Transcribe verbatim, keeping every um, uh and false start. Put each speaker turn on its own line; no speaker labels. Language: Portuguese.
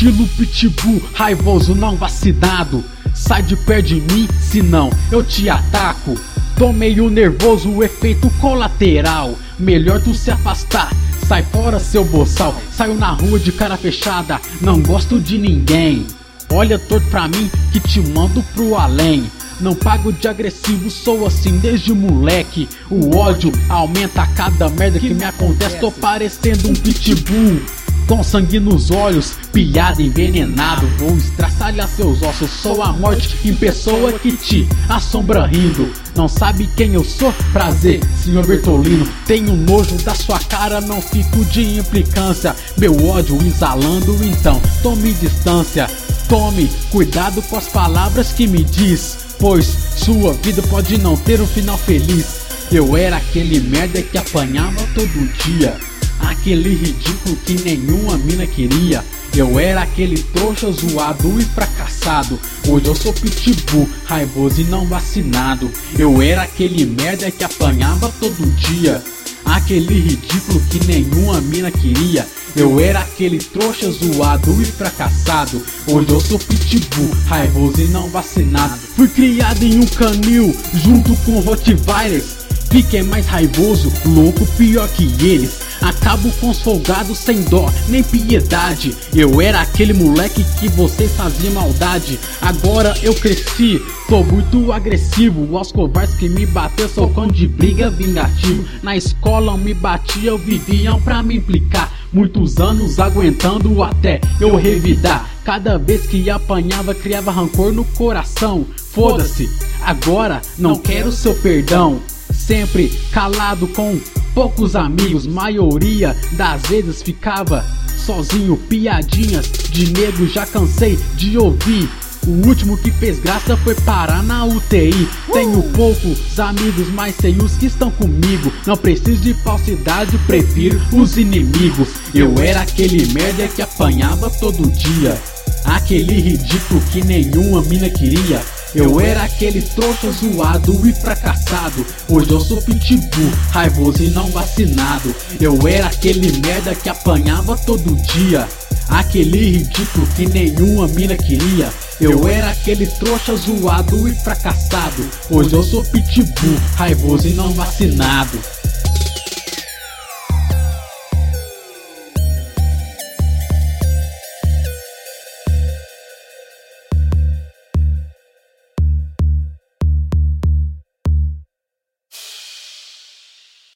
Estilo pitbull, raivoso não vacinado. Sai de perto de mim, senão eu te ataco. Tô meio nervoso, o efeito colateral. Melhor tu se afastar, sai fora seu boçal. Saio na rua de cara fechada, não gosto de ninguém. Olha torto pra mim que te mando pro além. Não pago de agressivo, sou assim desde moleque. O ódio aumenta a cada merda que me acontece. Tô parecendo um pitbull com sangue nos olhos, piada envenenado. Vou estraçalhar seus ossos, sou a morte em pessoa que te assombra rindo. Não sabe quem eu sou? Prazer, senhor Bertolino. Tenho nojo da sua cara, não fico de implicância. Meu ódio exalando, então tome distância. Tome cuidado com as palavras que me diz, pois sua vida pode não ter um final feliz. Eu era aquele merda que apanhava todo dia, aquele ridículo que nenhuma mina queria. Eu era aquele trouxa zoado e fracassado. Hoje eu sou pitbull, raivoso e não vacinado. Eu era aquele merda que apanhava todo dia, aquele ridículo que nenhuma mina queria. Eu era aquele trouxa zoado e fracassado. Hoje eu sou pitbull, raivoso e não vacinado. Fui criado em um canil junto com Rottweilers. Fiquei mais raivoso, louco, pior que eles. Acabo com os folgados sem dó nem piedade. Eu era aquele moleque que vocês faziam maldade. Agora eu cresci, tô muito agressivo. Aos covardes que me bateu, sou cão de briga vingativo. Na escola me batiam, viviam pra me implicar. Muitos anos aguentando até eu revidar. Cada vez que apanhava criava rancor no coração. Foda-se, agora não quero seu perdão. Sempre calado com poucos amigos, maioria das vezes ficava sozinho. Piadinhas de nego já cansei de ouvir. O último que fez graça foi parar na U T I. Tenho poucos amigos, mas sei os que estão comigo. Não preciso de falsidade, prefiro os inimigos. Eu era aquele merda que apanhava todo dia, aquele ridículo que nenhuma mina queria. Eu era aquele trouxa zoado e fracassado. Hoje eu sou pitbull, raivoso e não vacinado. Eu era aquele merda que apanhava todo dia, aquele ridículo que nenhuma mina queria. Eu era aquele trouxa zoado e fracassado. Hoje eu sou pitbull, raivoso e não vacinado.